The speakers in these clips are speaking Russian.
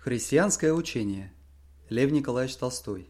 Христианское учение. Лев Николаевич Толстой.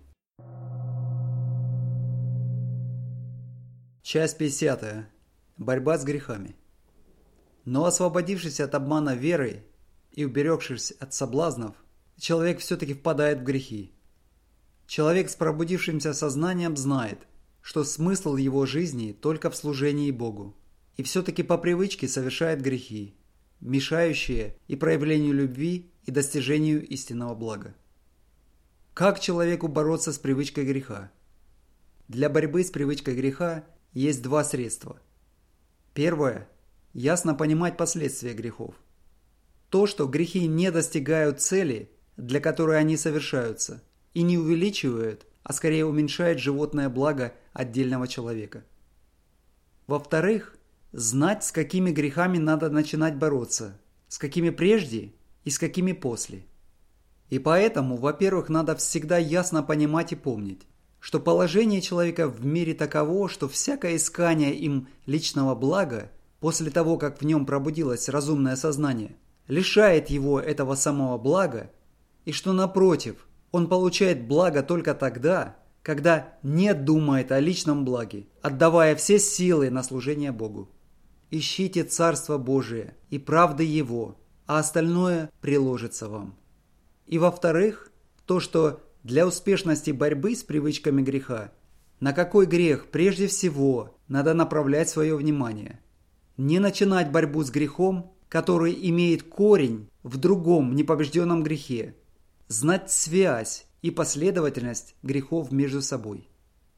Часть 50. Борьба с грехами. Но освободившись от обмана веры и уберегшись от соблазнов, человек все-таки впадает в грехи. Человек с пробудившимся сознанием знает, что смысл его жизни только в служении Богу, и все-таки по привычке совершает грехи, мешающие и проявлению любви, и достижению истинного блага. Как человеку бороться с привычкой греха? Для борьбы с привычкой греха есть два средства. Первое – ясно понимать последствия грехов. То, что грехи не достигают цели, для которой они совершаются, и не увеличивают, а скорее уменьшают животное благо отдельного человека. Во-вторых, знать, с какими грехами надо начинать бороться, с какими прежде и с какими после. И поэтому, во-первых, надо всегда ясно понимать и помнить, что положение человека в мире таково, что всякое искание им личного блага, после того, как в нем пробудилось разумное сознание, лишает его этого самого блага, и что, напротив, он получает благо только тогда, когда не думает о личном благе, отдавая все силы на служение Богу. Ищите Царство Божие и правды Его, а остальное приложится вам. И во-вторых, то, что для успешности борьбы с привычками греха, на какой грех прежде всего надо направлять свое внимание. Не начинать борьбу с грехом, который имеет корень в другом непобежденном грехе. Знать связь и последовательность грехов между собой.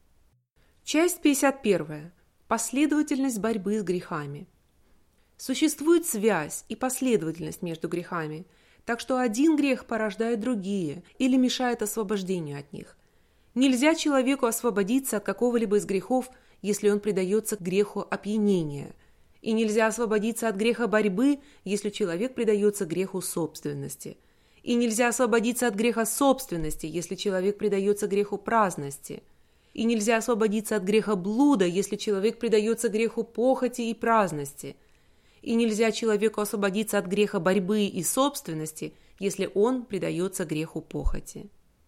Часть 51. Последовательность борьбы с грехами. Существует связь и последовательность между грехами, так что один грех порождает другие или мешает освобождению от них. Нельзя человеку освободиться от какого-либо из грехов, если он предается греху опьянения. И нельзя освободиться от греха борьбы, если человек предается греху собственности. И нельзя освободиться от греха собственности, если человек предается греху праздности. И нельзя освободиться от греха блуда, если человек предается греху похоти и праздности. И нельзя человеку освободиться от греха борьбы и собственности, если он предается греху похоти.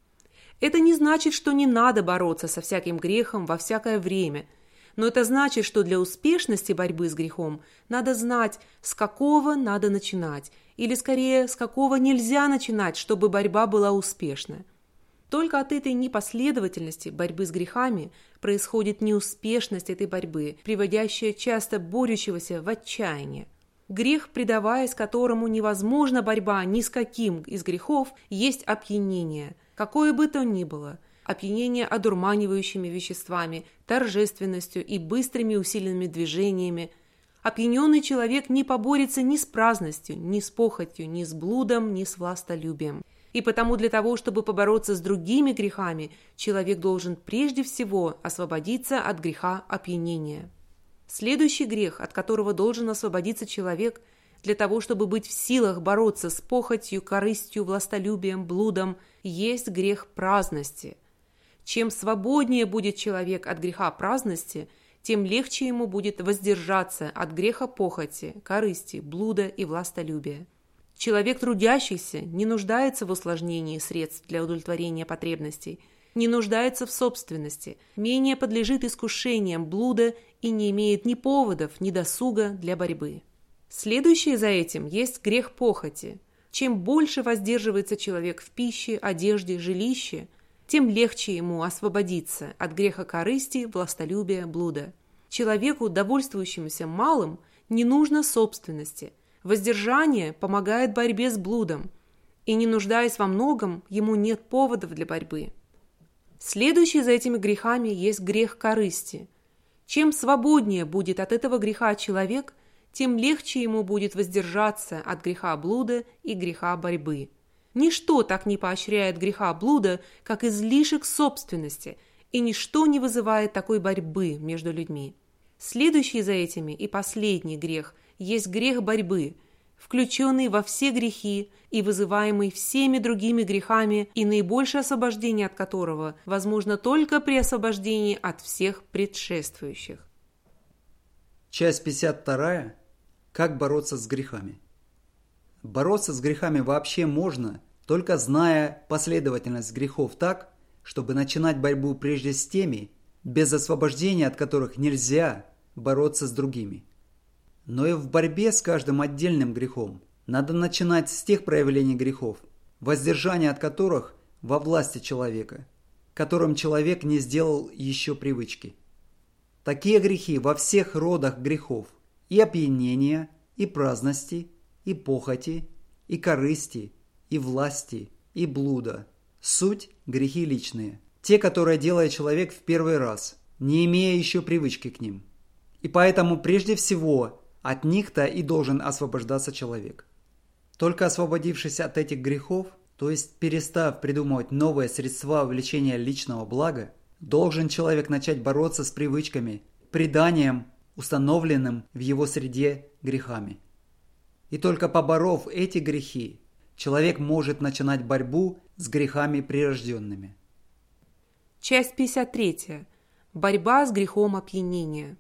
Это не значит, что не надо бороться со всяким грехом во всякое время, но это значит, что для успешности борьбы с грехом надо знать, с какого надо начинать, или скорее, с какого нельзя начинать, чтобы борьба была успешна. Только от этой непоследовательности борьбы с грехами происходит неуспешность этой борьбы, приводящая часто борющегося в отчаяние. Грех, предаваясь которому невозможна борьба ни с каким из грехов, есть опьянение, какое бы то ни было. Опьянение одурманивающими веществами, торжественностью и быстрыми усиленными движениями. Опьяненный человек не поборется ни с праздностью, ни с похотью, ни с блудом, ни с властолюбием. И потому для того, чтобы побороться с другими грехами, человек должен прежде всего освободиться от греха опьянения. Следующий грех, от которого должен освободиться человек, для того, чтобы быть в силах бороться с похотью, корыстью, властолюбием, блудом, есть грех праздности. Чем свободнее будет человек от греха праздности, тем легче ему будет воздержаться от греха похоти, корысти, блуда и властолюбия. Человек трудящийся не нуждается в усложнении средств для удовлетворения потребностей, не нуждается в собственности, менее подлежит искушениям блуда и не имеет ни поводов, ни досуга для борьбы. Следующее за этим есть грех похоти. Чем больше воздерживается человек в пище, одежде, жилище, тем легче ему освободиться от греха корысти, властолюбия, блуда. Человеку, довольствующемуся малым, не нужно собственности. Воздержание помогает борьбе с блудом, и, не нуждаясь во многом, ему нет поводов для борьбы. Следующий за этими грехами есть грех корысти. Чем свободнее будет от этого греха человек, тем легче ему будет воздержаться от греха блуда и греха борьбы. Ничто так не поощряет греха блуда, как излишек собственности, и ничто не вызывает такой борьбы между людьми. Следующий за этими и последний грех есть грех борьбы, включенный во все грехи и вызываемый всеми другими грехами, и наибольшее освобождение от которого возможно только при освобождении от всех предшествующих. Часть 52. Как бороться с грехами. Бороться с грехами вообще можно, Только зная последовательность грехов так, чтобы начинать борьбу прежде с теми, без освобождения от которых нельзя бороться с другими. Но и в борьбе с каждым отдельным грехом надо начинать с тех проявлений грехов, воздержание от которых во власти человека, которым человек не сделал еще привычки. Такие грехи во всех родах грехов: и опьянения, и праздности, и похоти, и корысти, и власти, и блуда. Суть – грехи личные, те, которые делает человек в первый раз, не имея еще привычки к ним. И поэтому прежде всего от них-то и должен освобождаться человек. Только освободившись от этих грехов, то есть перестав придумывать новые средства увеличения личного блага, должен человек начать бороться с привычками, преданием, установленным в его среде грехами. И только поборов эти грехи, человек может начинать борьбу с грехами прирожденными. Часть 53. Борьба с грехом опьянения.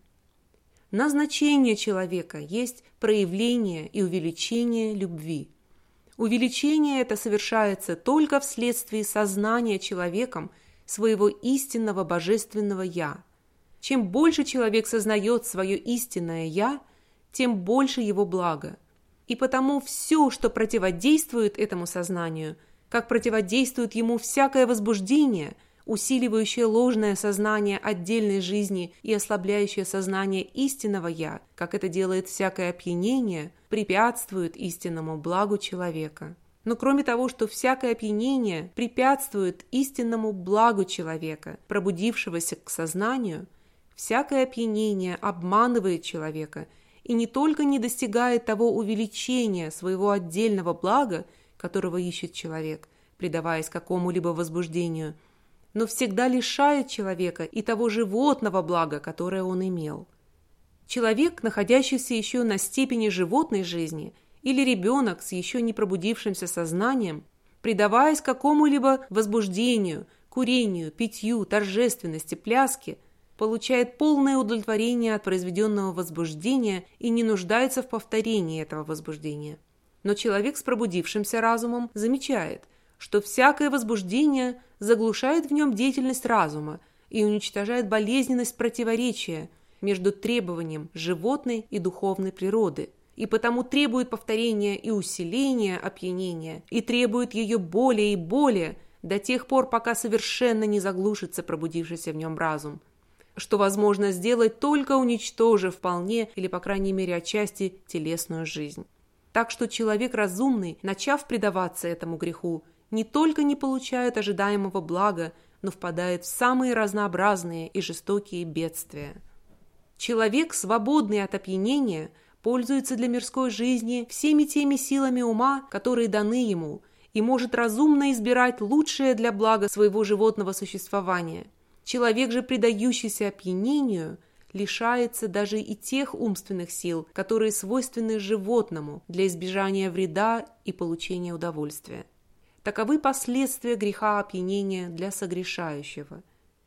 Назначение человека есть проявление и увеличение любви. Увеличение это совершается только вследствие сознания человеком своего истинного божественного «Я». Чем больше человек сознает свое истинное «Я», тем больше его блага. И потому все, что противодействует этому сознанию, как противодействует ему всякое возбуждение, усиливающее ложное сознание отдельной жизни и ослабляющее сознание истинного «Я», как это делает всякое опьянение, препятствует истинному благу человека. Но кроме того, что всякое опьянение препятствует истинному благу человека, пробудившегося к сознанию, всякое опьянение обманывает человека и не только не достигает того увеличения своего отдельного блага, которого ищет человек, предаваясь какому-либо возбуждению, но всегда лишает человека и того животного блага, которое он имел. Человек, находящийся еще на степени животной жизни, или ребенок с еще не пробудившимся сознанием, предаваясь какому-либо возбуждению, курению, питью, торжественности, пляске, получает полное удовлетворение от произведенного возбуждения и не нуждается в повторении этого возбуждения. Но человек с пробудившимся разумом замечает, что всякое возбуждение заглушает в нем деятельность разума и уничтожает болезненность противоречия между требованием животной и духовной природы, и потому требует повторения и усиления опьянения, и требует ее более и более до тех пор, пока совершенно не заглушится пробудившийся в нем разум, что возможно сделать, только уничтожив вполне или, по крайней мере, отчасти телесную жизнь. Так что человек разумный, начав предаваться этому греху, не только не получает ожидаемого блага, но впадает в самые разнообразные и жестокие бедствия. Человек, свободный от опьянения, пользуется для мирской жизни всеми теми силами ума, которые даны ему, и может разумно избирать лучшее для блага своего животного существования. Человек же, предающийся опьянению, лишается даже и тех умственных сил, которые свойственны животному для избежания вреда и получения удовольствия. Таковы последствия греха опьянения для согрешающего.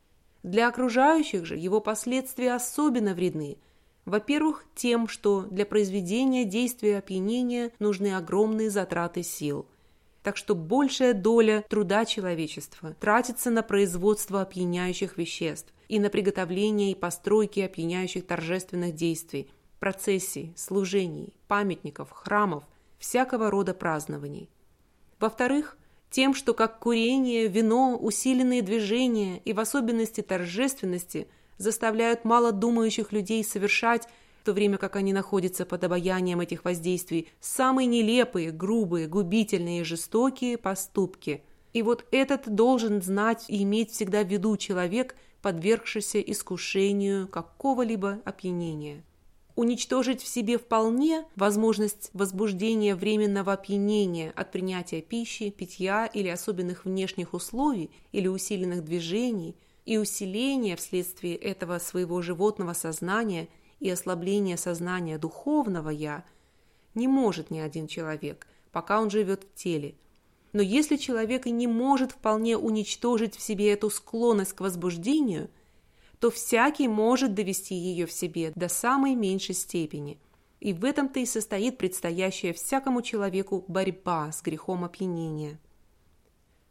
Для окружающих же его последствия особенно вредны. Во-первых, тем, что для произведения действия опьянения нужны огромные затраты сил. Так что большая доля труда человечества тратится на производство опьяняющих веществ и на приготовление и постройки опьяняющих торжественных действий, процессий, служений, памятников, храмов, всякого рода празднований. Во-вторых, тем, что как курение, вино, усиленные движения и в особенности торжественности заставляют малодумающих людей совершать, в то время как они находятся под обаянием этих воздействий, самые нелепые, грубые, губительные и жестокие поступки. И вот этот должен знать и иметь всегда в виду человек, подвергшийся искушению какого-либо опьянения. Уничтожить в себе вполне возможность возбуждения временного опьянения от принятия пищи, питья или особенных внешних условий или усиленных движений и усиления вследствие этого своего животного сознания и ослабления сознания духовного «я» не может ни один человек, пока он живет в теле. Но если человек и не может вполне уничтожить в себе эту склонность к возбуждению, то всякий может довести ее в себе до самой меньшей степени. И в этом-то и состоит предстоящая всякому человеку борьба с грехом опьянения.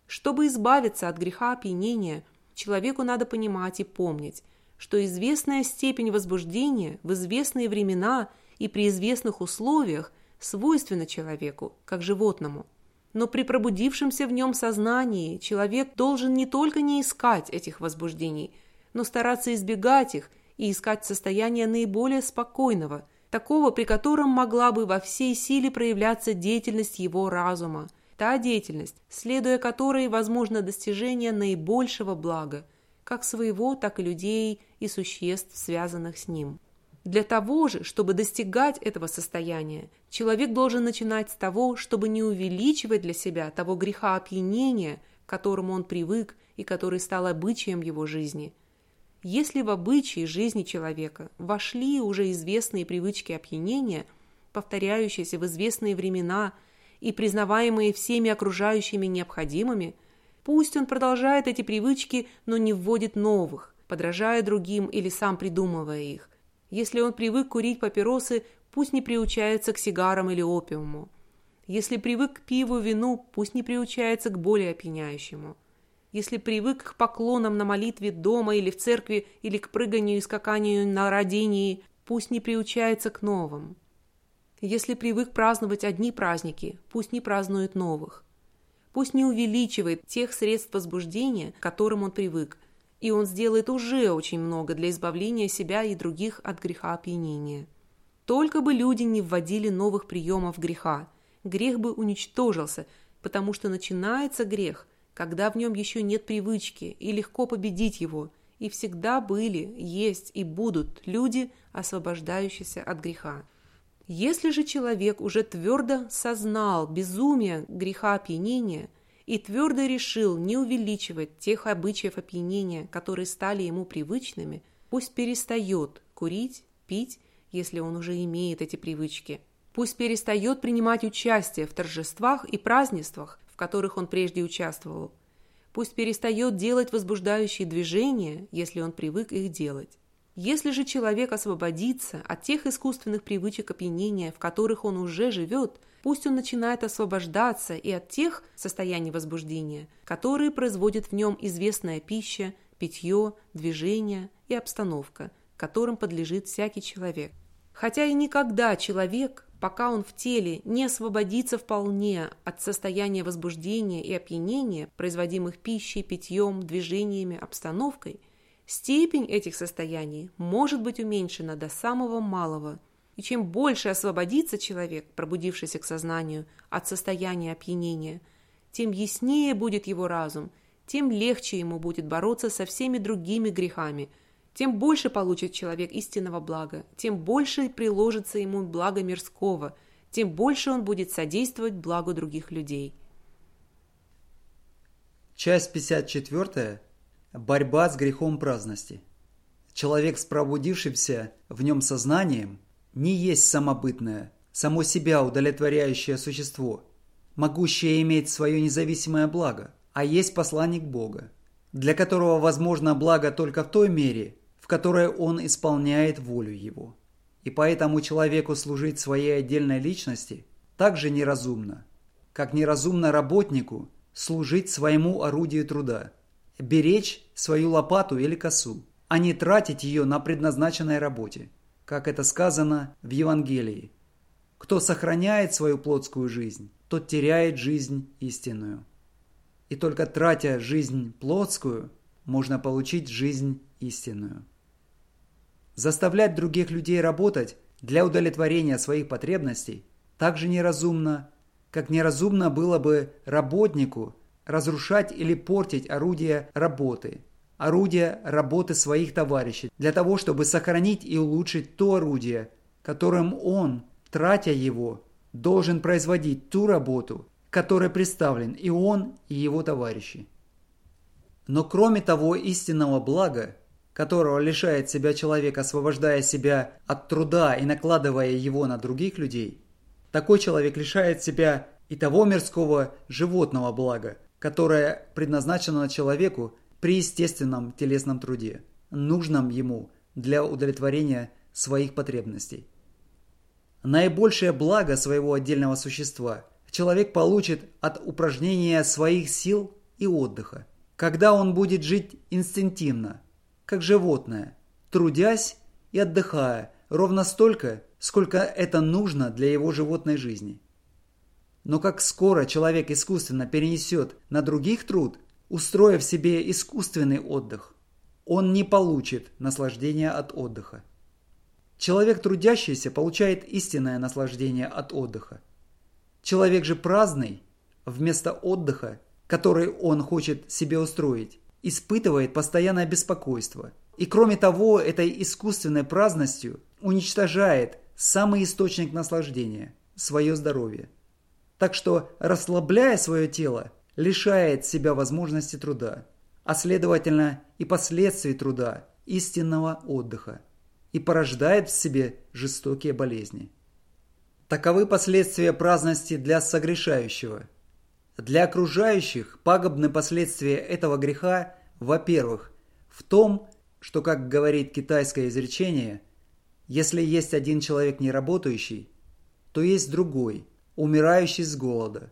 Чтобы избавиться от греха опьянения, человеку надо понимать и помнить, что известная степень возбуждения в известные времена и при известных условиях свойственна человеку, как животному. Но при пробудившемся в нем сознании человек должен не только не искать этих возбуждений, но стараться избегать их и искать состояние наиболее спокойного, такого, при котором могла бы во всей силе проявляться деятельность его разума, та деятельность, следуя которой возможно достижение наибольшего блага, как своего, так и людей и существ, связанных с ним. Для того же, чтобы достигать этого состояния, человек должен начинать с того, чтобы не увеличивать для себя того греха опьянения, к которому он привык и который стал обычаем его жизни. Если в обычаи жизни человека вошли уже известные привычки опьянения, повторяющиеся в известные времена и признаваемые всеми окружающими необходимыми, пусть он продолжает эти привычки, но не вводит новых, подражая другим или сам придумывая их. Если он привык курить папиросы, пусть не приучается к сигарам или опиуму. Если привык к пиву, вину, пусть не приучается к более опьяняющему. Если привык к поклонам на молитве дома или в церкви, или к прыганию и скаканию на родении, пусть не приучается к новым. Если привык праздновать одни праздники, пусть не празднует новых. Пусть не увеличивает тех средств возбуждения, к которым он привык, и он сделает уже очень много для избавления себя и других от греха опьянения. Только бы люди не вводили новых приемов греха, грех бы уничтожился, потому что начинается грех, когда в нем еще нет привычки, и легко победить его, и всегда были, есть и будут люди, освобождающиеся от греха. Если же человек уже твердо сознал безумие греха опьянения и твердо решил не увеличивать тех обычаев опьянения, которые стали ему привычными, пусть перестает курить, пить, если он уже имеет эти привычки. Пусть перестает принимать участие в торжествах и празднествах, в которых он прежде участвовал. Пусть перестает делать возбуждающие движения, если он привык их делать. Если же человек освободится от тех искусственных привычек опьянения, в которых он уже живет, пусть он начинает освобождаться и от тех состояний возбуждения, которые производит в нем известная пища, питье, движение и обстановка, которым подлежит всякий человек. Хотя и никогда человек, пока он в теле не освободится вполне от состояния возбуждения и опьянения, производимых пищей, питьем, движениями, обстановкой, степень этих состояний может быть уменьшена до самого малого. И чем больше освободится человек, пробудившийся к сознанию, от состояния опьянения, тем яснее будет его разум, тем легче ему будет бороться со всеми другими грехами, тем больше получит человек истинного блага, тем больше приложится ему блага мирского, тем больше он будет содействовать благу других людей. Часть 54. Борьба с грехом праздности. Человек с пробудившимся в нем сознанием не есть самобытное, само себя удовлетворяющее существо, могущее иметь свое независимое благо, а есть посланник Бога, для которого возможно благо только в той мере, в которой он исполняет волю его. И поэтому человеку служить своей отдельной личности так же неразумно, как неразумно работнику служить своему орудию труда, беречь свою лопату или косу, а не тратить ее на предназначенной работе, как это сказано в Евангелии. Кто сохраняет свою плотскую жизнь, тот теряет жизнь истинную. И только тратя жизнь плотскую, можно получить жизнь истинную. Заставлять других людей работать для удовлетворения своих потребностей так же неразумно, как неразумно было бы работнику разрушать или портить орудия работы своих товарищей, для того, чтобы сохранить и улучшить то орудие, которым он, тратя его, должен производить ту работу, к которой представлен и он, и его товарищи. Но кроме того истинного блага, которого лишает себя человек, освобождая себя от труда и накладывая его на других людей, такой человек лишает себя и того мирского животного блага, которое предназначено человеку при естественном телесном труде, нужном ему для удовлетворения своих потребностей. Наибольшее благо своего отдельного существа человек получит от упражнения своих сил и отдыха, когда он будет жить инстинктивно, как животное, трудясь и отдыхая ровно столько, сколько это нужно для его животной жизни. Но как скоро человек искусственно перенесет на других труд, устроив себе искусственный отдых, он не получит наслаждения от отдыха. Человек трудящийся получает истинное наслаждение от отдыха. Человек же праздный, вместо отдыха, который он хочет себе устроить, испытывает постоянное беспокойство. И кроме того, этой искусственной праздностью уничтожает самый источник наслаждения – свое здоровье. Так что, расслабляя свое тело, лишает себя возможности труда, а следовательно и последствий труда, истинного отдыха, и порождает в себе жестокие болезни. Таковы последствия праздности для согрешающего. Для окружающих пагубны последствия этого греха, во-первых, в том, что, как говорит китайское изречение, если есть один человек неработающий, то есть другой, умирающий с голода.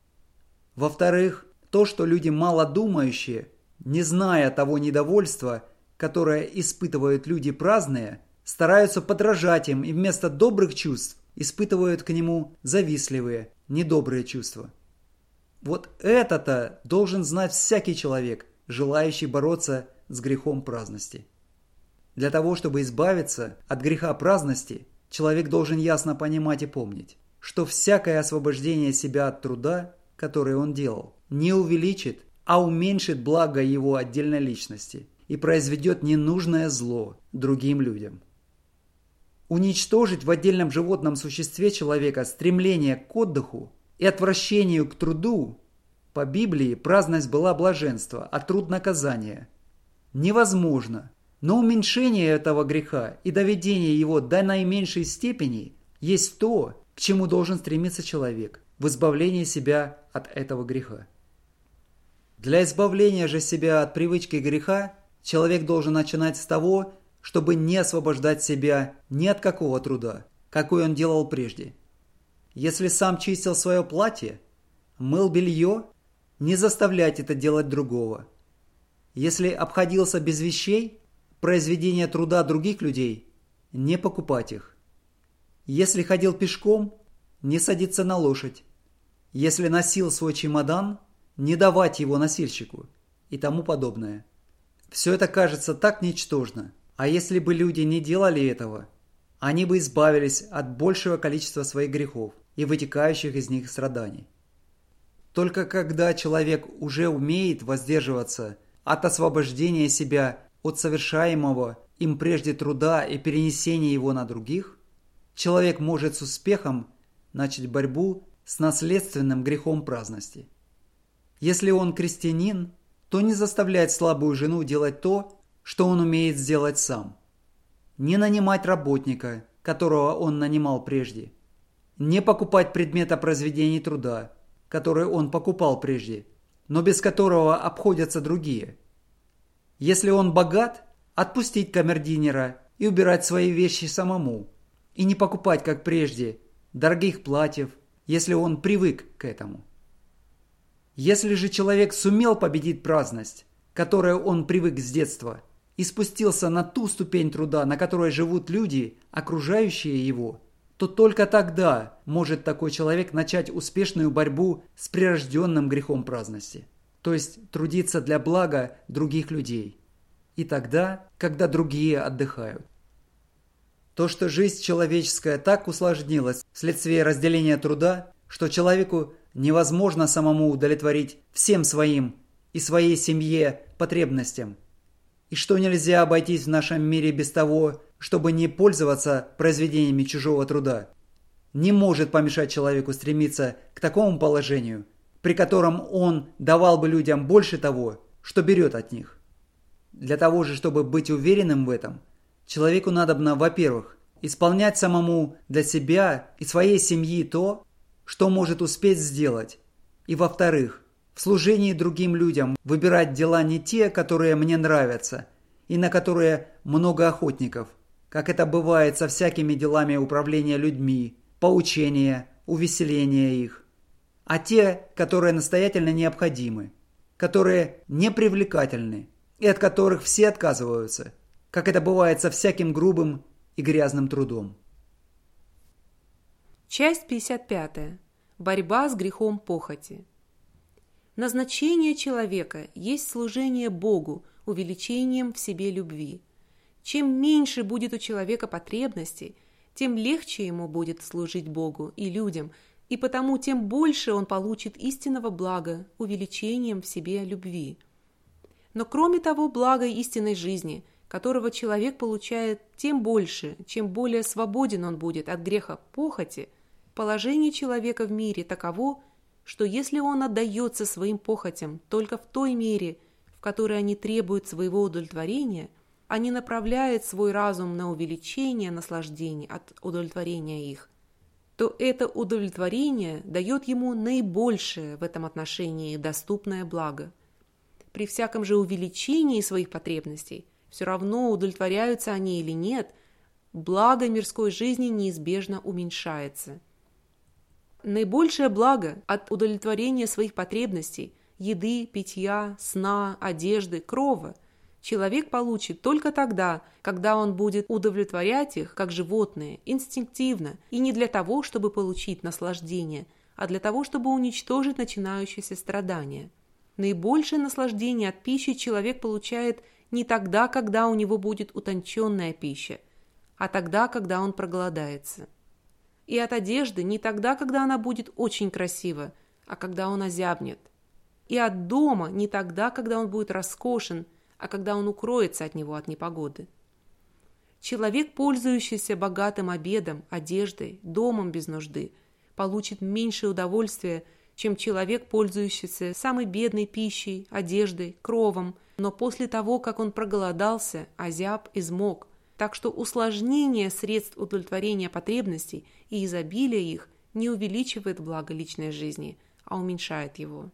Во-вторых, то, что люди малодумающие, не зная того недовольства, которое испытывают люди праздные, стараются подражать им и вместо добрых чувств испытывают к нему завистливые, недобрые чувства. Вот это-то должен знать всякий человек, желающий бороться с грехом праздности. Для того, чтобы избавиться от греха праздности, человек должен ясно понимать и помнить, что всякое освобождение себя от труда, которое он делал, не увеличит, а уменьшит благо его отдельной личности и произведет ненужное зло другим людям. Уничтожить в отдельном животном существе человека стремление к отдыху и отвращению к труду, по Библии праздность была блаженство, а труд наказание, невозможно. Но уменьшение этого греха и доведение его до наименьшей степени есть то, к чему должен стремиться человек в избавлении себя от этого греха. Для избавления же себя от привычки греха человек должен начинать с того, чтобы не освобождать себя ни от какого труда, какой он делал прежде. Если сам чистил свое платье, мыл белье, не заставлять это делать другого. Если обходился без вещей, произведения труда других людей, не покупать их. Если ходил пешком, не садиться на лошадь. Если носил свой чемодан, не давать его носильщику и тому подобное. Все это кажется так ничтожно. А если бы люди не делали этого, они бы избавились от большего количества своих грехов и вытекающих из них страданий. Только когда человек уже умеет воздерживаться от освобождения себя от совершаемого им прежде труда и перенесения его на других, человек может с успехом начать борьбу с наследственным грехом праздности. Если он крестьянин, то не заставлять слабую жену делать то, что он умеет сделать сам. Не нанимать работника, которого он нанимал прежде. Не покупать предмета произведений труда, которые он покупал прежде, но без которого обходятся другие. Если он богат, отпустить камердинера и убирать свои вещи самому, и не покупать, как прежде, дорогих платьев, если он привык к этому. Если же человек сумел победить праздность, которой он привык с детства, и спустился на ту ступень труда, на которой живут люди, окружающие его, то только тогда может такой человек начать успешную борьбу с прирожденным грехом праздности, то есть трудиться для блага других людей, и тогда, когда другие отдыхают. То, что жизнь человеческая так усложнилась вследствие разделения труда, что человеку невозможно самому удовлетворить всем своим и своей семье потребностям, и что нельзя обойтись в нашем мире без того, чтобы не пользоваться произведениями чужого труда, не может помешать человеку стремиться к такому положению, при котором он давал бы людям больше того, что берет от них. Для того же, чтобы быть уверенным в этом, человеку надобно, во-первых, исполнять самому для себя и своей семьи то, что может успеть сделать, и, во-вторых, в служении другим людям выбирать дела не те, которые мне нравятся, и на которые много охотников, как это бывает со всякими делами управления людьми, поучения, увеселения их, а те, которые настоятельно необходимы, которые непривлекательны и от которых все отказываются, как это бывает со всяким грубым и грязным трудом. Часть 55. Борьба с грехом похоти. Назначение человека есть служение Богу увеличением в себе любви. Чем меньше будет у человека потребностей, тем легче ему будет служить Богу и людям, и потому тем больше он получит истинного блага увеличением в себе любви. Но кроме того блага истинной жизни, которого человек получает тем больше, чем более свободен он будет от греха похоти, положение человека в мире таково, что если он отдается своим похотям только в той мере, в которой они требуют своего удовлетворения, а не направляет свой разум на увеличение наслаждений от удовлетворения их, то это удовлетворение дает ему наибольшее в этом отношении доступное благо. При всяком же увеличении своих потребностей, все равно удовлетворяются они или нет, благо мирской жизни неизбежно уменьшается. Наибольшее благо от удовлетворения своих потребностей – еды, питья, сна, одежды, крова – человек получит только тогда, когда он будет удовлетворять их, как животные, инстинктивно, и не для того, чтобы получить наслаждение, а для того, чтобы уничтожить начинающееся страдание. Наибольшее наслаждение от пищи человек получает не тогда, когда у него будет утонченная пища, а тогда, когда он проголодается. И от одежды не тогда, когда она будет очень красива, а когда он озябнет. И от дома не тогда, когда он будет роскошен, а когда он укроется от него от непогоды. Человек, пользующийся богатым обедом, одеждой, домом без нужды, получит меньше удовольствия, чем человек, пользующийся самой бедной пищей, одеждой, кровом, но после того, как он проголодался, озяб, измок. Так что усложнение средств удовлетворения потребностей и изобилие их не увеличивает благо личной жизни, а уменьшает его.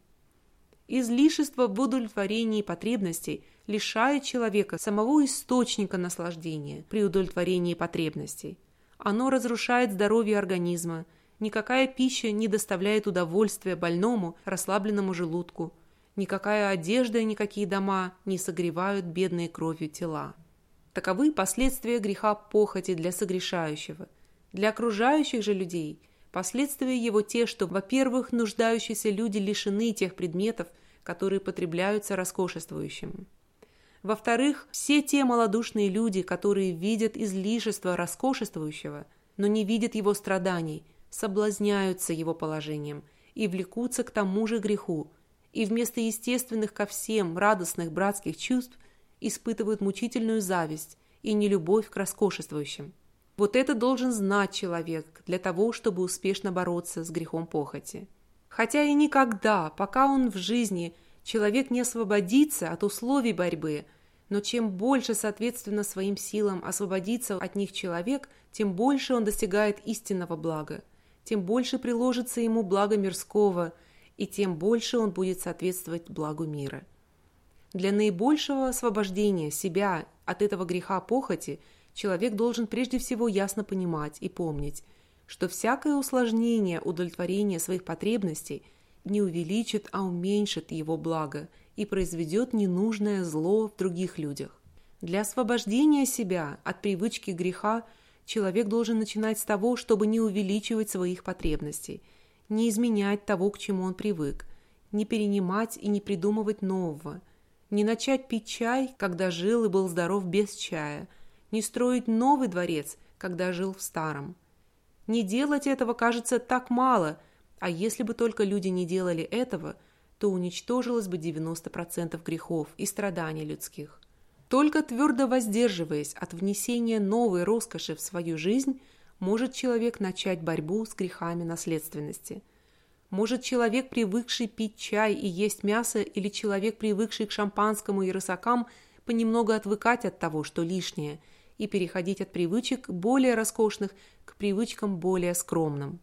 Излишество в удовлетворении потребностей лишает человека самого источника наслаждения при удовлетворении потребностей. Оно разрушает здоровье организма. Никакая пища не доставляет удовольствия больному, расслабленному желудку. Никакая одежда и никакие дома не согревают бедные кровью тела. Таковы последствия греха похоти для согрешающего. Для окружающих же людей последствия его те, что, во-первых, нуждающиеся люди лишены тех предметов, которые потребляются роскошествующим. Во-вторых, все те малодушные люди, которые видят излишество роскошествующего, но не видят его страданий, соблазняются его положением и влекутся к тому же греху, и вместо естественных ко всем радостных братских чувств испытывают мучительную зависть и нелюбовь к роскошествующим. Вот это должен знать человек для того, чтобы успешно бороться с грехом похоти. Хотя и никогда, пока он в жизни, человек не освободится от условий борьбы, но чем больше, соответственно, своим силам освободится от них человек, тем больше он достигает истинного блага, тем больше приложится ему благо мирского, и тем больше он будет соответствовать благу мира. Для наибольшего освобождения себя от этого греха похоти человек должен прежде всего ясно понимать и помнить, что всякое усложнение удовлетворения своих потребностей не увеличит, а уменьшит его благо и произведет ненужное зло в других людях. Для освобождения себя от привычки греха человек должен начинать с того, чтобы не увеличивать своих потребностей, не изменять того, к чему он привык, не перенимать и не придумывать нового, не начать пить чай, когда жил и был здоров без чая, не строить новый дворец, когда жил в старом. Не делать этого кажется так мало, а если бы только люди не делали этого, то уничтожилось бы 90% грехов и страданий людских. Только твердо воздерживаясь от внесения новой роскоши в свою жизнь, может человек начать борьбу с грехами наследственности. Может человек, привыкший пить чай и есть мясо, или человек, привыкший к шампанскому и рысакам, понемногу отвыкать от того, что лишнее, и переходить от привычек более роскошных к привычкам более скромным.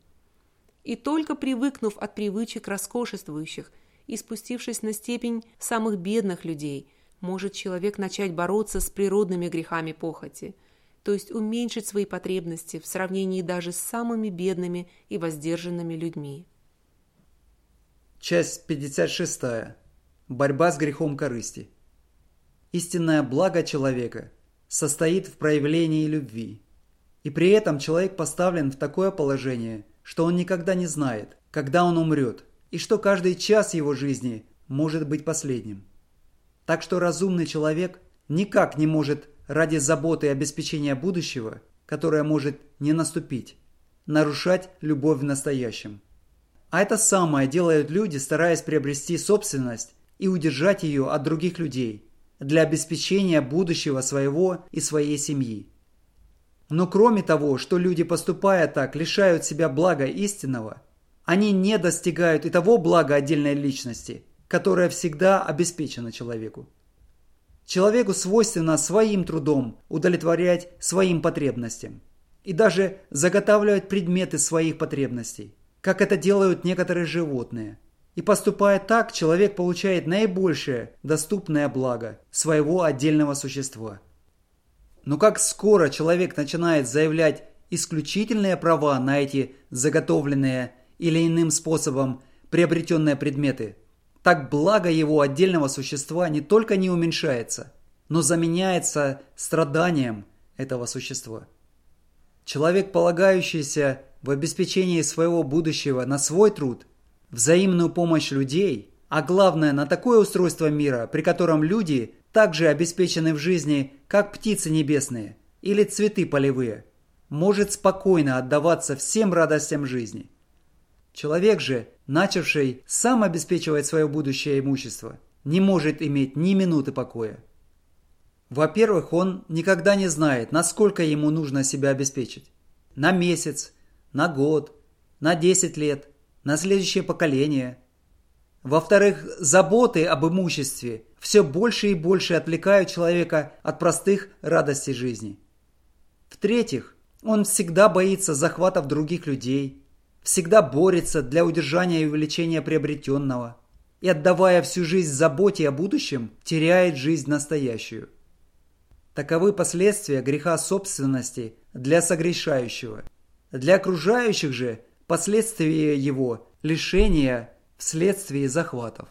И только привыкнув от привычек роскошествующих и спустившись на степень самых бедных людей, может человек начать бороться с природными грехами похоти, то есть уменьшить свои потребности в сравнении даже с самыми бедными и воздержанными людьми. Часть 56. борьба с грехом корысти. Истинное благо человека состоит в проявлении любви. И при этом человек поставлен в такое положение, что он никогда не знает, когда он умрет, и что каждый час его жизни может быть последним. Так что разумный человек никак не может ради заботы и обеспечения будущего, которое может не наступить, нарушать любовь в настоящем. А это самое делают люди, стараясь приобрести собственность и удержать ее от других людей для обеспечения будущего своего и своей семьи. Но кроме того, что люди, поступая так, лишают себя блага истинного, они не достигают и того блага отдельной личности, которое всегда обеспечено человеку. Человеку свойственно своим трудом удовлетворять своим потребностям и даже заготавливать предметы своих потребностей, как это делают некоторые животные. И поступая так, человек получает наибольшее доступное благо своего отдельного существа. Но как скоро человек начинает заявлять исключительные права на эти заготовленные или иным способом приобретенные предметы, так благо его отдельного существа не только не уменьшается, но заменяется страданием этого существа. Человек, полагающийся в обеспечении своего будущего на свой труд, взаимную помощь людей, а главное на такое устройство мира, при котором люди также обеспечены в жизни, как птицы небесные или цветы полевые, может спокойно отдаваться всем радостям жизни. Человек же, начавший сам обеспечивать свое будущее имущество, не может иметь ни минуты покоя. Во-первых, он никогда не знает, насколько ему нужно себя обеспечить. На месяц, на год, на 10 лет, на следующее поколение. Во-вторых, заботы об имуществе все больше и больше отвлекают человека от простых радостей жизни. В-третьих, он всегда боится захватов других людей, всегда борется для удержания и увеличения приобретенного и, отдавая всю жизнь заботе о будущем, теряет жизнь настоящую. Таковы последствия греха собственности для согрешающего. Для окружающих же последствия его лишения вследствие захватов.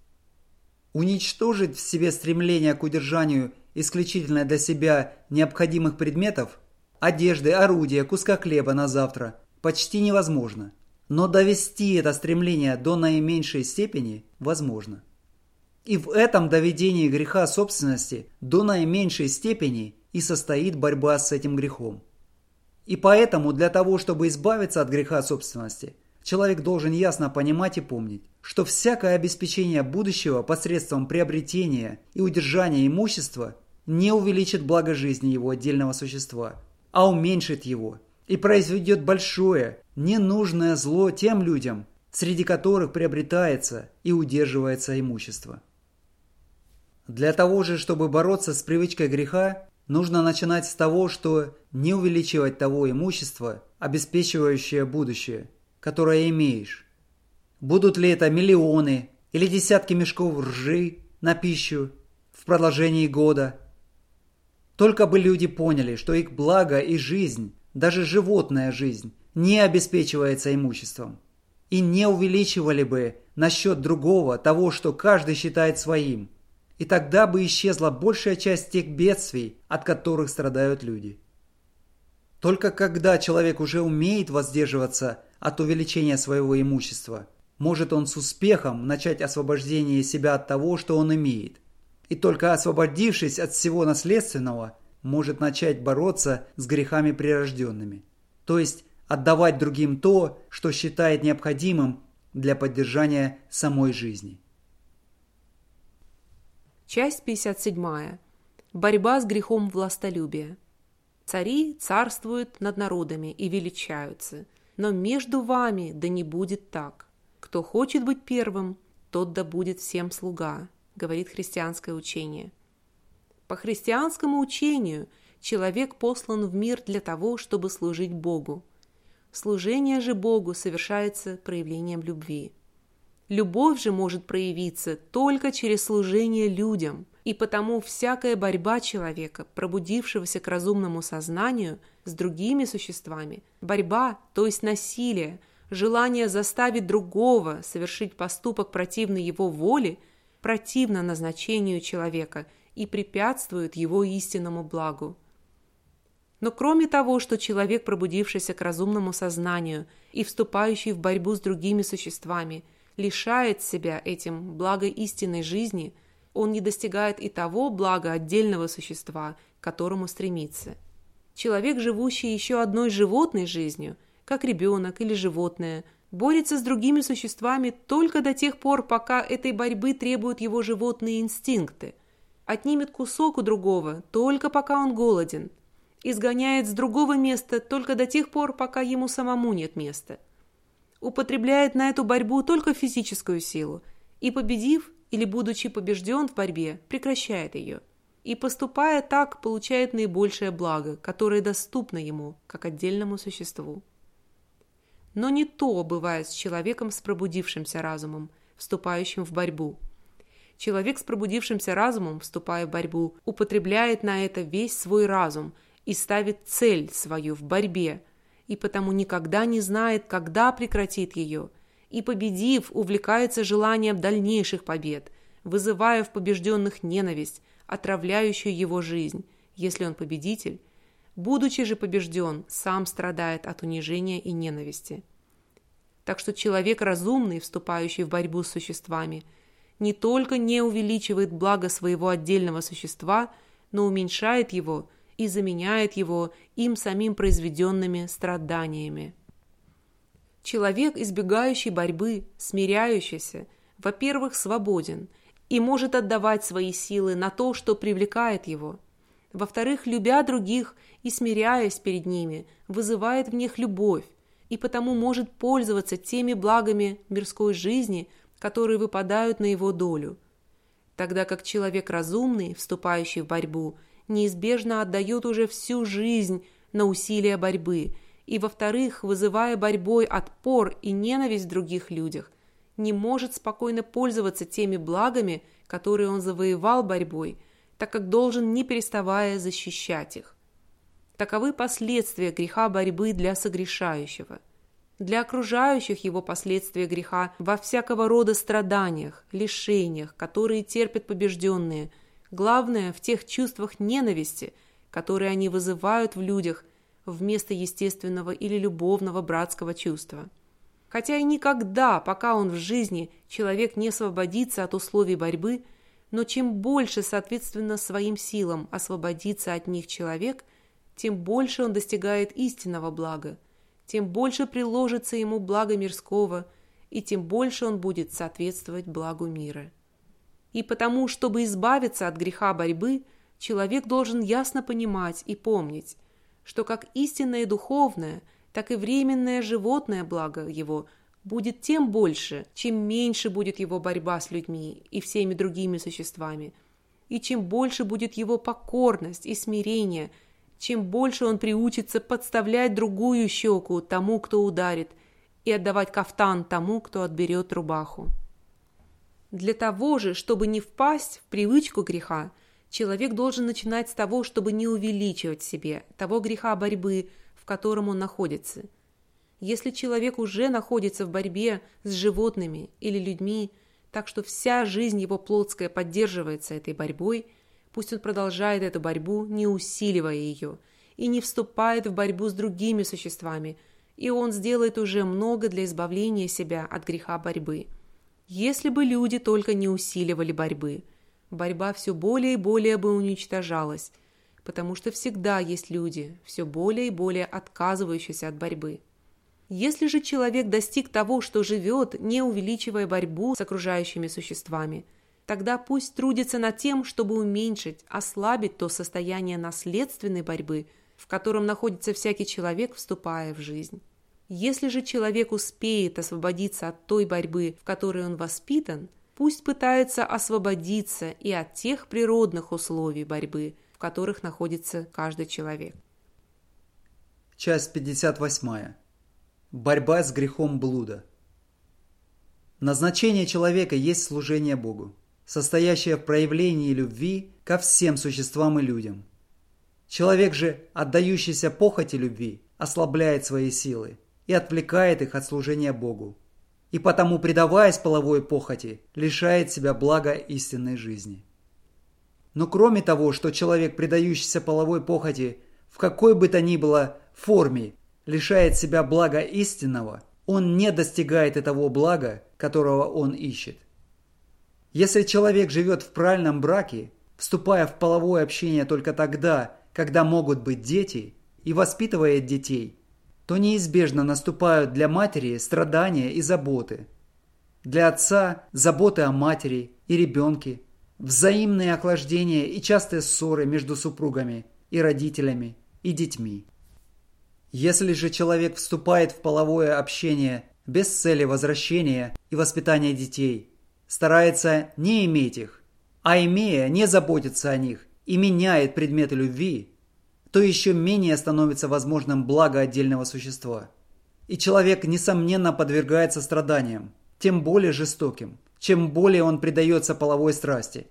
Уничтожить в себе стремление к удержанию исключительно для себя необходимых предметов, одежды, орудия, куска хлеба на завтра, почти невозможно. Но довести это стремление до наименьшей степени возможно. И в этом доведении греха собственности до наименьшей степени и состоит борьба с этим грехом. И поэтому для того, чтобы избавиться от греха собственности, человек должен ясно понимать и помнить, что всякое обеспечение будущего посредством приобретения и удержания имущества не увеличит благо жизни его отдельного существа, а уменьшит его и произведет большое, ненужное зло тем людям, среди которых приобретается и удерживается имущество. Для того же, чтобы бороться с привычкой греха, нужно начинать с того, что не увеличивать того имущества, обеспечивающее будущее, которое имеешь. Будут ли это миллионы или десятки мешков ржи на пищу в продолжении года. Только бы люди поняли, что их благо и жизнь, даже животная жизнь, не обеспечивается имуществом. И не увеличивали бы на счет другого того, что каждый считает своим. И тогда бы исчезла большая часть тех бедствий, от которых страдают люди. Только когда человек уже умеет воздерживаться от увеличения своего имущества, может он с успехом начать освобождение себя от того, что он имеет. И только освободившись от всего наследственного, может начать бороться с грехами прирожденными. То есть отдавать другим то, что считает необходимым для поддержания самой жизни. Часть 57. Борьба с грехом властолюбия. Цари царствуют над народами и величаются, но между вами да не будет так. Кто хочет быть первым, тот да будет всем слуга, говорит христианское учение. По христианскому учению человек послан в мир для того, чтобы служить Богу. Служение же Богу совершается проявлением любви. Любовь же может проявиться только через служение людям, и потому всякая борьба человека, пробудившегося к разумному сознанию, с другими существами, борьба, то есть насилие, желание заставить другого совершить поступок противный его воле, противна назначению человека и препятствует его истинному благу. Но кроме того, что человек, пробудившийся к разумному сознанию и вступающий в борьбу с другими существами, лишает себя этим блага истинной жизни, он не достигает и того блага отдельного существа, к которому стремится. Человек, живущий еще одной животной жизнью, как ребенок или животное, борется с другими существами только до тех пор, пока этой борьбы требуют его животные инстинкты, отнимет кусок у другого только пока он голоден, изгоняет с другого места только до тех пор, пока ему самому нет места, употребляет на эту борьбу только физическую силу и, победив или будучи побежден в борьбе, прекращает ее, и, поступая так, получает наибольшее благо, которое доступно ему, как отдельному существу. Но не то бывает с человеком с пробудившимся разумом, вступающим в борьбу. Человек с пробудившимся разумом, вступая в борьбу, употребляет на это весь свой разум и ставит цель свою в борьбе, и потому никогда не знает, когда прекратит ее, и, победив, увлекается желанием дальнейших побед, вызывая в побежденных ненависть, отравляющую его жизнь, если он победитель, будучи же побежден, сам страдает от унижения и ненависти. Так что человек разумный, вступающий в борьбу с существами, не только не увеличивает благо своего отдельного существа, но уменьшает его и заменяет его им самим произведенными страданиями. Человек, избегающий борьбы, смиряющийся, во-первых, свободен и может отдавать свои силы на то, что привлекает его. Во-вторых, любя других и смиряясь перед ними, вызывает в них любовь и потому может пользоваться теми благами мирской жизни, которые выпадают на его долю. Тогда как человек разумный, вступающий в борьбу, неизбежно отдает уже всю жизнь на усилия борьбы и, во-вторых, вызывая борьбой отпор и ненависть в других людях, не может спокойно пользоваться теми благами, которые он завоевал борьбой, так как должен, не переставая, защищать их. Таковы последствия греха борьбы для согрешающего. Для окружающих его последствия греха во всякого рода страданиях, лишениях, которые терпят побежденные, главное в тех чувствах ненависти, которые они вызывают в людях вместо естественного или любовного братского чувства. Хотя и никогда, пока он в жизни, человек не освободится от условий борьбы, но чем больше, соответственно, своим силам освободится от них человек, тем больше он достигает истинного блага, тем больше приложится ему благо мирского, и тем больше он будет соответствовать благу мира. И потому, чтобы избавиться от греха борьбы, человек должен ясно понимать и помнить, что как истинное духовное, так и временное животное благо его будет тем больше, чем меньше будет его борьба с людьми и всеми другими существами, и чем больше будет его покорность и смирение, чем больше он приучится подставлять другую щеку тому, кто ударит, и отдавать кафтан тому, кто отберет рубаху. Для того же, чтобы не впасть в привычку греха, человек должен начинать с того, чтобы не увеличивать в себе того греха борьбы, в котором он находится. Если человек уже находится в борьбе с животными или людьми, так что вся жизнь его плотская поддерживается этой борьбой, пусть он продолжает эту борьбу, не усиливая ее, и не вступает в борьбу с другими существами, и он сделает уже много для избавления себя от греха борьбы. Если бы люди только не усиливали борьбы, борьба все более и более бы уничтожалась, потому что всегда есть люди, все более и более отказывающиеся от борьбы. Если же человек достиг того, что живет, не увеличивая борьбу с окружающими существами, тогда пусть трудится над тем, чтобы уменьшить, ослабить то состояние наследственной борьбы, в котором находится всякий человек, вступая в жизнь. Если же человек успеет освободиться от той борьбы, в которой он воспитан, пусть пытается освободиться и от тех природных условий борьбы, в которых находится каждый человек. Часть 58. Борьба с грехом блуда. Назначение человека есть служение Богу, состоящее в проявлении любви ко всем существам и людям. Человек же, отдающийся похоти любви, ослабляет свои силы и отвлекает их от служения Богу. и потому, предаваясь половой похоти, лишает себя блага истинной жизни. Но кроме того, что человек, предающийся половой похоти, в какой бы то ни было форме, лишает себя блага истинного, он не достигает того блага, которого он ищет. Если человек живет в правильном браке, вступая в половое общение только тогда, когда могут быть дети, и воспитывает детей, то неизбежно наступают для матери страдания и заботы. Для отца – заботы о матери и ребенке, взаимные охлаждения и частые ссоры между супругами и родителями и детьми. Если же человек вступает в половое общение без цели возвращения и воспитания детей, старается не иметь их, а имея, не заботится о них и меняет предметы любви, то еще менее становится возможным благо отдельного существа. И человек, несомненно, подвергается страданиям, тем более жестоким, чем более он предается половой страсти.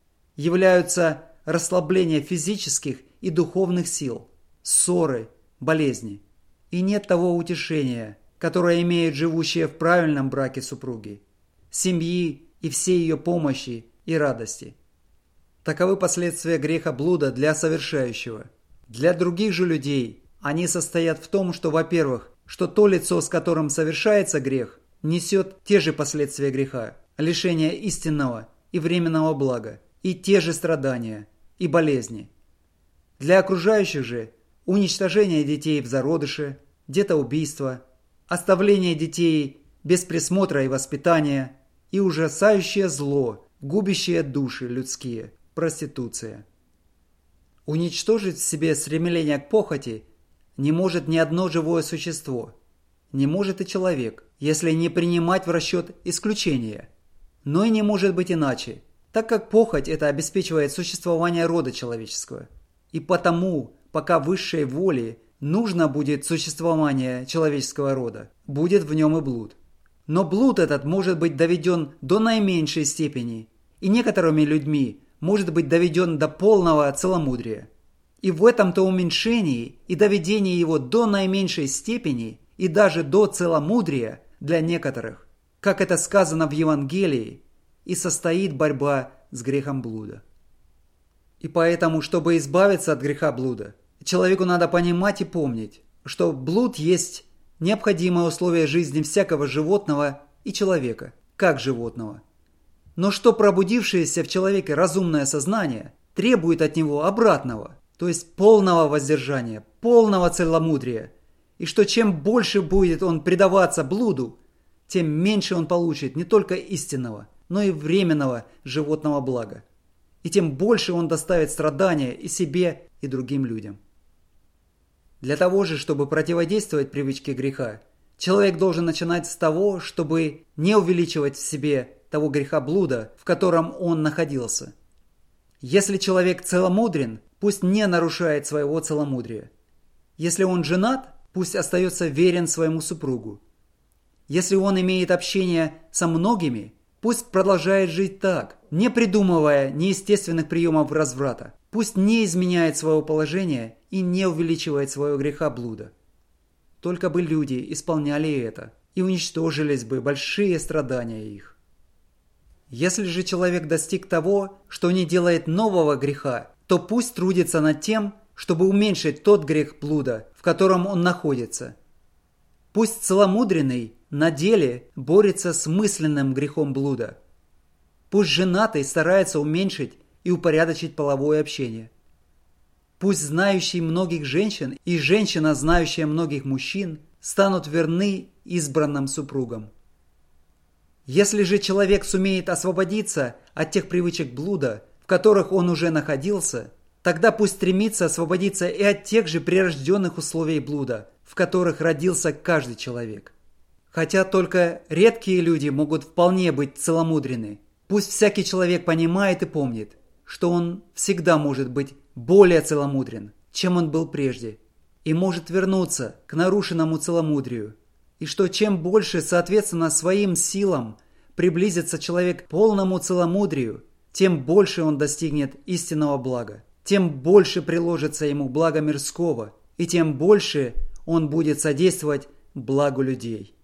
Являются расслабление физических и духовных сил, ссоры, болезни. И нет того утешения, которое имеют живущие в правильном браке супруги, семьи и всей ее помощи и радости. Таковы последствия греха блуда для совершающего. Для других же людей они состоят в том, что, во-первых, что то лицо, с которым совершается грех, несет те же последствия греха, лишение истинного и временного блага, и те же страдания и болезни. Для окружающих же уничтожение детей в зародыше, детоубийство, оставление детей без присмотра и воспитания и ужасающее зло, губящее души людские, проституция. Уничтожить в себе стремление к похоти не может ни одно живое существо, не может и человек, если не принимать в расчет исключения. Но и не может быть иначе, так как похоть это обеспечивает существование рода человеческого. И потому, пока высшей воле нужно будет существование человеческого рода, будет в нем и блуд. Но блуд этот может быть доведен до наименьшей степени, и некоторыми людьми может быть доведен до полного целомудрия. И в этом-то уменьшении и доведении его до наименьшей степени и даже до целомудрия для некоторых, как это сказано в Евангелии, и состоит борьба с грехом блуда. И поэтому, чтобы избавиться от греха блуда, человеку надо понимать и помнить, что блуд есть необходимое условие жизни всякого животного и человека, как животного. Но что пробудившееся в человеке разумное сознание требует от него обратного, то есть полного воздержания, полного целомудрия, и что чем больше будет он предаваться блуду, тем меньше он получит не только истинного, но и временного животного блага, и тем больше он доставит страдания и себе, и другим людям. Для того же, чтобы противодействовать привычке греха, человек должен начинать с того, чтобы не увеличивать в себе того греха блуда, в котором он находился. Если человек целомудрен, пусть не нарушает своего целомудрия. Если он женат, пусть остается верен своему супругу. Если он имеет общение со многими, пусть продолжает жить так, не придумывая неестественных приемов разврата. Пусть не изменяет своего положения и не увеличивает своего греха блуда. Только бы люди исполняли это, и уничтожились бы большие страдания их. Если же человек достиг того, что не делает нового греха, то пусть трудится над тем, чтобы уменьшить тот грех блуда, в котором он находится. Пусть целомудренный на деле борется с мысленным грехом блуда. Пусть женатый старается уменьшить и упорядочить половое общение. Пусть знающий многих женщин и женщина, знающая многих мужчин, станут верны избранным супругам. Если же человек сумеет освободиться от тех привычек блуда, в которых он уже находился, тогда пусть стремится освободиться и от тех же прирожденных условий блуда, в которых родился каждый человек. Хотя только редкие люди могут вполне быть целомудрены, пусть всякий человек понимает и помнит, что он всегда может быть более целомудрен, чем он был прежде, и может вернуться к нарушенному целомудрию, и что чем больше, соответственно, своим силам приблизится человек к полному целомудрию, тем больше он достигнет истинного блага, тем больше приложится ему блага мирского, и тем больше он будет содействовать благу людей.